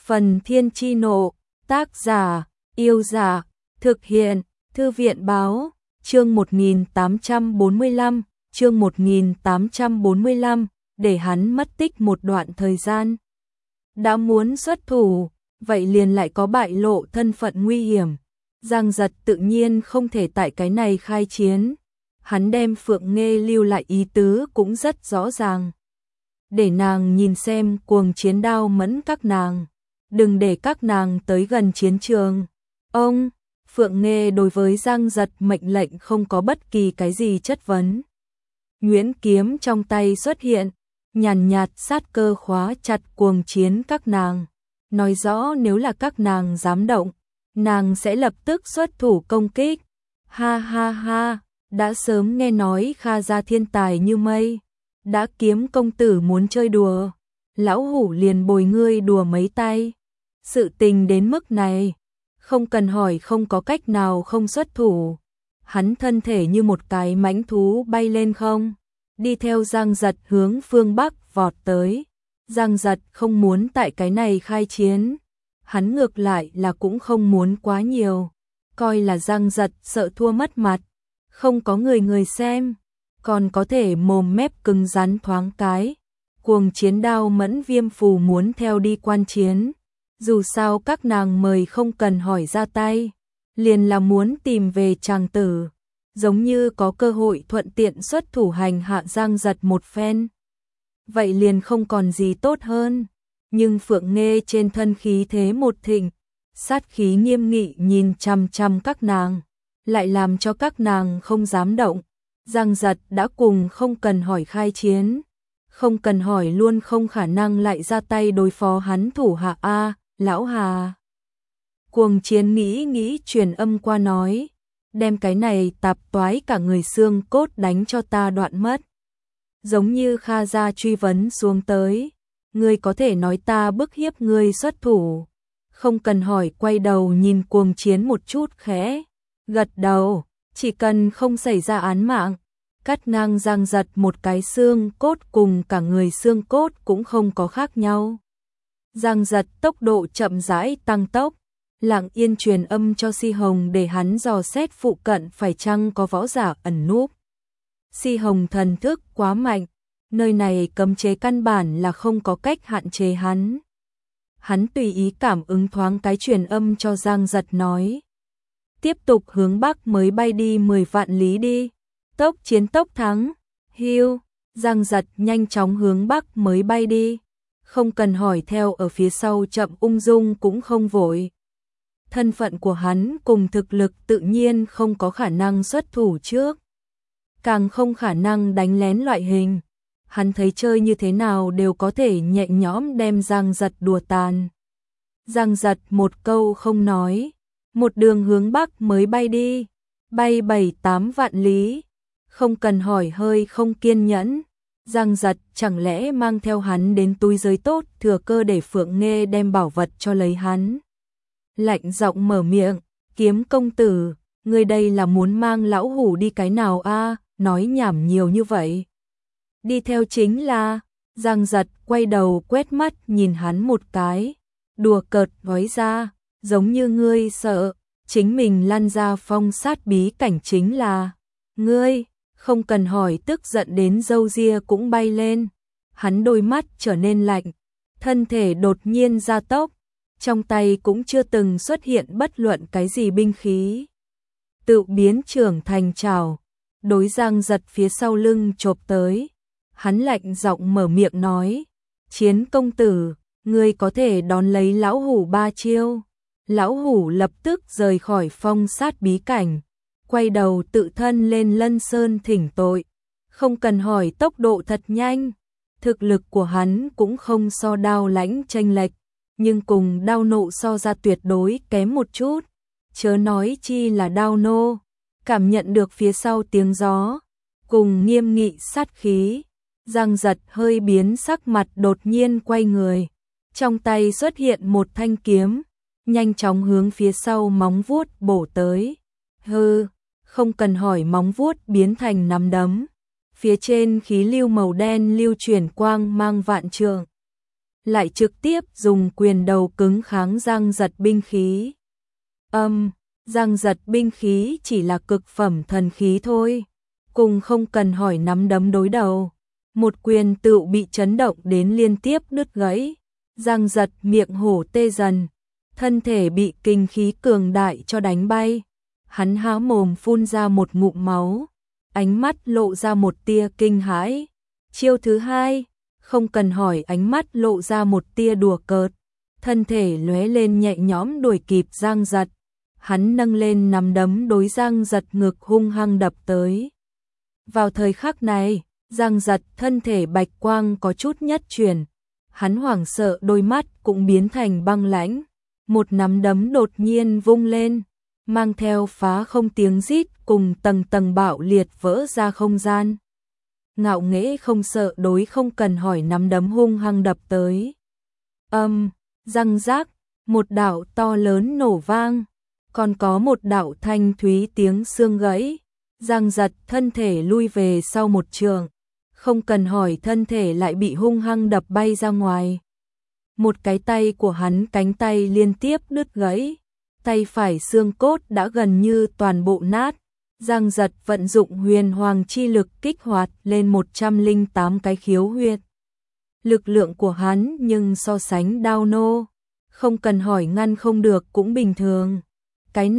Phần Thiên Chi Nộ, tác giả, Yêu Giả, thực hiện, Thư viện Báo, chương 1845, chương 1845, để hắn mất tích một đoạn thời gian. Đã muốn xuất thủ, vậy liền lại có bại lộ thân phận nguy hiểm. Giang Giật tự nhiên không thể tại cái này khai chiến. Hắn đem Phượng Nghê lưu lại ý tứ cũng rất rõ ràng. Để nàng nhìn xem cuồng chiến đao mẫn các nàng. Đừng để các nàng tới gần chiến trường. Ông, Phượng Nghê đối với Giang Giật mệnh lệnh không có bất kỳ cái gì chất vấn. Nguyễn kiếm trong tay xuất hiện, nhàn nhạt sát cơ khóa chặt cuồng chiến các nàng. Nói rõ nếu là các nàng dám động, nàng sẽ lập tức xuất thủ công kích. Ha ha ha, đã sớm nghe nói Kha gia thiên tài như mây. Đã Kiếm công tử muốn chơi đùa, lão hủ liền bồi ngươi đùa mấy tay. Sự tình đến mức này, không cần hỏi không có cách nào không xuất thủ. Hắn thân thể như một cái mãnh thú bay lên không, đi theo Giang Giật hướng phương Bắc vọt tới. Giang Giật không muốn tại cái này khai chiến. Hắn ngược lại là cũng không muốn quá nhiều. Coi là Giang Giật sợ thua mất mặt. Không có người xem. Còn có thể mồm mép cứng rắn thoáng cái. Cuồng chiến đao mẫn viêm phù muốn theo đi quan chiến. Dù sao các nàng mời không cần hỏi ra tay. Liền là muốn tìm về chàng tử. Giống như có cơ hội thuận tiện xuất thủ hành hạ Giang Giật một phen. Vậy liền không còn gì tốt hơn. Nhưng Phượng Nghê trên thân khí thế một thịnh, sát khí nghiêm nghị nhìn chằm chằm các nàng, lại làm cho các nàng không dám động. Giang Giật đã cùng không cần hỏi khai chiến, không cần hỏi luôn không khả năng lại ra tay đối phó hắn thủ hạ a, lão Hà. Cuồng chiến nghĩ truyền âm qua nói, đem cái này tạp toái cả người xương cốt đánh cho ta đoạn mất. Giống như Kha gia truy vấn xuống tới, ngươi có thể nói ta bức hiếp ngươi xuất thủ. Không cần hỏi quay đầu nhìn cuồng chiến một chút khẽ, gật đầu, chỉ cần không xảy ra án mạng, cắt ngang Giang Giật một cái xương cốt cùng cả người xương cốt cũng không có khác nhau. Giang Giật tốc độ chậm rãi tăng tốc, Lặng Yên truyền âm cho Si Hồng để hắn dò xét phụ cận phải chăng có võ giả ẩn núp. Si Hồng thần thức quá mạnh, nơi này cấm chế căn bản là không có cách hạn chế hắn. Hắn tùy ý cảm ứng thoáng cái truyền âm cho Giang Giật nói. Tiếp tục hướng Bắc mới bay đi 10 vạn lý đi. Tốc chiến tốc thắng. Hiu, Giang Giật nhanh chóng hướng Bắc mới bay đi. Không cần hỏi theo ở phía sau chậm ung dung cũng không vội. Thân phận của hắn cùng thực lực tự nhiên không có khả năng xuất thủ trước. Càng không khả năng đánh lén loại hình. Hắn thấy chơi như thế nào đều có thể nhẹ nhõm đem Giang Giật đùa tàn. Giang Giật một câu không nói, một đường hướng Bắc mới bay đi, bay 7-8 vạn lý, không cần hỏi hơi không kiên nhẫn. Giang Giật chẳng lẽ mang theo hắn đến túi giới tốt thừa cơ để Phượng Nghê đem bảo vật cho lấy hắn. Lạnh giọng mở miệng, Kiếm công tử, người đây là muốn mang lão hủ đi cái nào a? Nói nhảm nhiều như vậy. Đi theo chính là, Giang Giật quay đầu quét mắt nhìn hắn một cái, đùa cợt nói ra, giống như ngươi sợ, chính mình lăn ra phong sát bí cảnh chính là, ngươi, không cần hỏi tức giận đến râu ria cũng bay lên, hắn đôi mắt trở nên lạnh, thân thể đột nhiên gia tốc, trong tay cũng chưa từng xuất hiện bất luận cái gì binh khí. Tự biến trưởng thành trảo, đối Giang Giật phía sau lưng chộp tới. Hắn lạnh giọng mở miệng nói, Chiến công tử, ngươi có thể đón lấy lão hủ 3 chiêu. Lão hủ lập tức rời khỏi phong sát bí cảnh, quay đầu tự thân lên Lân Sơn thỉnh tội. Không cần hỏi tốc độ thật nhanh, thực lực của hắn cũng không so Đao Lãnh chênh lệch, nhưng cùng Đao Nộ so ra tuyệt đối kém một chút. Chớ nói chi là Đao Nô, cảm nhận được phía sau tiếng gió, cùng nghiêm nghị sát khí. Giang Giật hơi biến sắc mặt đột nhiên quay người. Trong tay xuất hiện một thanh kiếm, nhanh chóng hướng phía sau móng vuốt bổ tới. Hừ, không cần hỏi móng vuốt biến thành nắm đấm. Phía trên khí lưu màu đen lưu chuyển quang mang vạn trượng. lại trực tiếp dùng quyền đầu cứng kháng Giang Giật binh khí. Giang Giật binh khí chỉ là cực phẩm thần khí thôi, cùng không cần hỏi nắm đấm đối đầu. Một quyền tựu bị chấn động đến liên tiếp đứt gãy. Giang Giật miệng hổ tê dần, thân thể bị kinh khí cường đại cho đánh bay. Hắn há mồm phun ra một ngụm máu, ánh mắt lộ ra một tia kinh hãi. Chiêu thứ hai, không cần hỏi ánh mắt lộ ra một tia đùa cợt, thân thể lóe lên nhẹ nhõm đuổi kịp Giang Giật. Hắn nâng lên nắm đấm đối Giang Giật ngực hung hăng đập tới. Vào thời khắc này, Giang Giật thân thể bạch quang có chút nhất chuyển, hắn hoảng sợ đôi mắt cũng biến thành băng lãnh. Một nắm đấm đột nhiên vung lên, mang theo phá không tiếng rít cùng tầng tầng bạo liệt vỡ ra không gian. Ngạo nghễ không sợ đối không cần hỏi nắm đấm hung hăng đập tới. Răng rác, một đạo to lớn nổ vang, còn có một đạo thanh thúy tiếng xương gãy. Giang Giật thân thể lui về sau một trường, không cần hỏi thân thể lại bị hung hăng đập bay ra ngoài. Một cái tay của hắn cánh tay liên tiếp đứt gãy, tay phải xương cốt đã gần như toàn bộ nát. Giang Giật vận dụng huyền hoàng chi lực kích hoạt lên 108 cái khiếu huyệt. Lực lượng của hắn nhưng so sánh Đao Nô, không cần hỏi ngăn không được cũng bình thường. Cái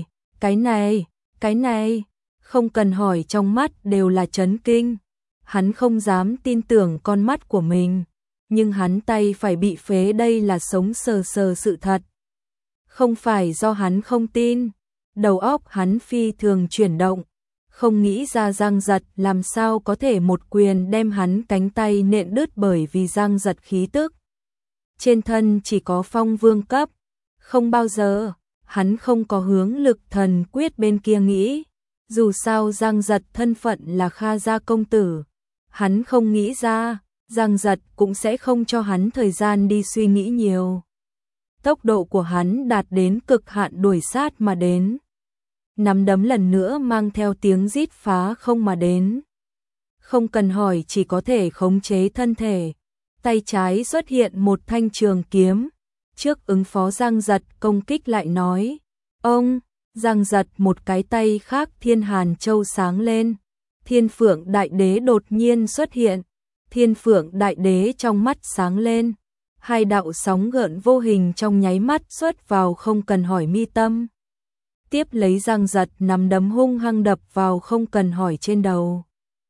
này, không cần hỏi trong mắt đều là chấn kinh. Hắn không dám tin tưởng con mắt của mình, nhưng hắn tay phải bị phế đây là sống sờ sờ sự thật. Không phải do hắn không tin, đầu óc hắn phi thường chuyển động, không nghĩ ra Giang Giật làm sao có thể một quyền đem hắn cánh tay nện đứt, bởi vì Giang Giật khí tức trên thân chỉ có phong vương cấp, không bao giờ, hắn không có hướng Lực Thần Quyết bên kia nghĩ. Dù sao Giang Giật thân phận là Kha gia công tử, hắn không nghĩ ra, Giang Giật cũng sẽ không cho hắn thời gian đi suy nghĩ nhiều. Tốc độ của hắn đạt đến cực hạn đuổi sát mà đến. Nắm đấm lần nữa mang theo tiếng rít phá không mà đến. Không cần hỏi chỉ có thể khống chế thân thể. Tay trái xuất hiện một thanh trường kiếm. Trước ứng phó Giang Giật công kích lại nói. Ông, Giang Giật một cái tay khác Thiên Hàn Châu sáng lên. Thiên Phượng Đại Đế đột nhiên xuất hiện. Thiên Phượng Đại Đế trong mắt sáng lên. Hai đạo sóng gợn vô hình trong nháy mắt xuất vào không cần hỏi mi tâm. Tiếp lấy Giang Giật nắm đấm hung hăng đập vào không cần hỏi trên đầu.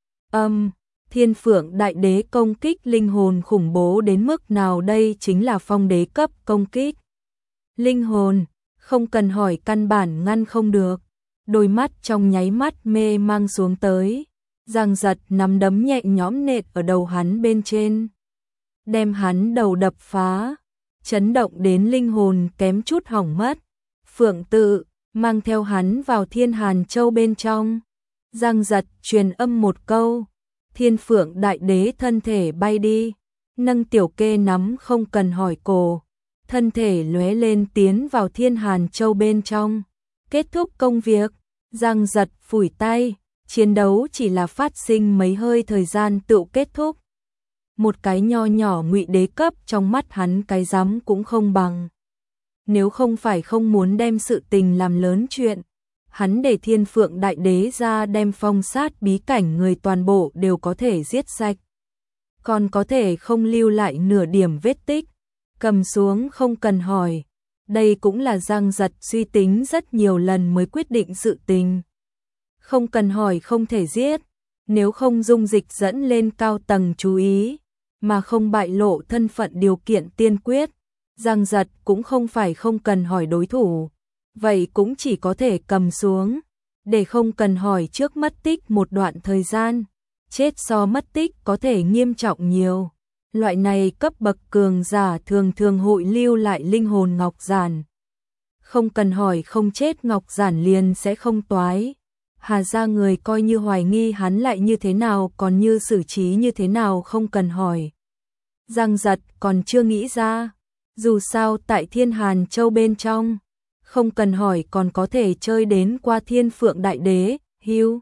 Thiên Phượng Đại Đế công kích linh hồn khủng bố đến mức nào, đây chính là phong đế cấp công kích. Linh hồn, không cần hỏi căn bản ngăn không được. Đôi mắt trong nháy mắt mê mang xuống tới. Giang Giật nắm đấm nhẹ nhõm nện ở đầu hắn bên trên, đem hắn đầu đập phá, chấn động đến linh hồn kém chút hỏng mất. Phượng tự mang theo hắn vào Thiên Hàn Châu bên trong. Giang Giật truyền âm một câu, Thiên Phượng Đại Đế thân thể bay đi, nâng tiểu kê nắm không cần hỏi cổ, thân thể lóe lên tiến vào Thiên Hàn Châu bên trong. Kết thúc công việc, Giang Giật phủi tay, chiến đấu chỉ là phát sinh mấy hơi thời gian tựu kết thúc. Một cái nho nhỏ ngụy đế cấp trong mắt hắn cái dám cũng không bằng. Nếu không phải không muốn đem sự tình làm lớn chuyện, hắn để Thiên Phượng Đại Đế ra đem phong sát bí cảnh người toàn bộ đều có thể giết sạch. Còn có thể không lưu lại nửa điểm vết tích, cầm xuống không cần hỏi. Đây cũng là Giang Giật suy tính rất nhiều lần mới quyết định sự tình. Không cần hỏi không thể giết, nếu không dung dịch dẫn lên cao tầng chú ý, mà không bại lộ thân phận điều kiện tiên quyết. Giang Giật cũng không phải không cần hỏi đối thủ, vậy cũng chỉ có thể cầm xuống, để không cần hỏi trước mất tích một đoạn thời gian. Chết so mất tích có thể nghiêm trọng nhiều. Loại này cấp bậc cường giả thường thường hội lưu lại linh hồn ngọc giản. Không cần hỏi không chết ngọc giản liền sẽ không toái. Hà gia người coi như hoài nghi hắn lại như thế nào, còn như xử trí như thế nào không cần hỏi. Giang Giật còn chưa nghĩ ra. Dù sao tại Thiên Hàn Châu bên trong, không cần hỏi còn có thể chơi đến qua Thiên Phượng Đại Đế, hưu.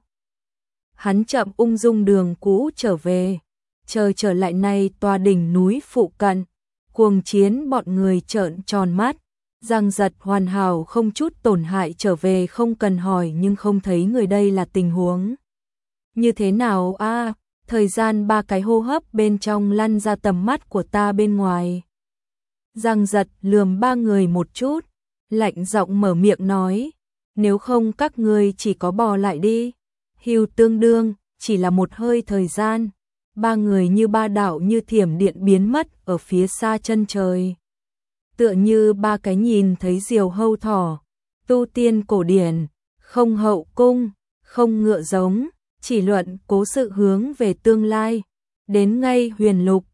Hắn chậm ung dung đường cũ trở về, chờ trở lại này tòa đỉnh núi phụ cận, Cuồng chiến bọn người trợn tròn mắt, Giang Giật hoàn hảo không chút tổn hại trở về, không cần hỏi, nhưng không thấy người đây là tình huống như thế nào a? Thời gian 3 cái hô hấp bên trong lăn ra tầm mắt của ta bên ngoài. Giang Giật lườm ba người một chút, lạnh giọng mở miệng nói, nếu không các ngươi chỉ có bò lại đi. Hưu tương đương, chỉ là một hơi thời gian, ba người như ba đạo như thiểm điện biến mất ở phía xa chân trời. Tựa như ba cái nhìn thấy diều hâu thỏ, tu tiên cổ điển, không hậu cung, không ngựa giống, chỉ luận cố sự hướng về tương lai. Đến ngay huyền lục,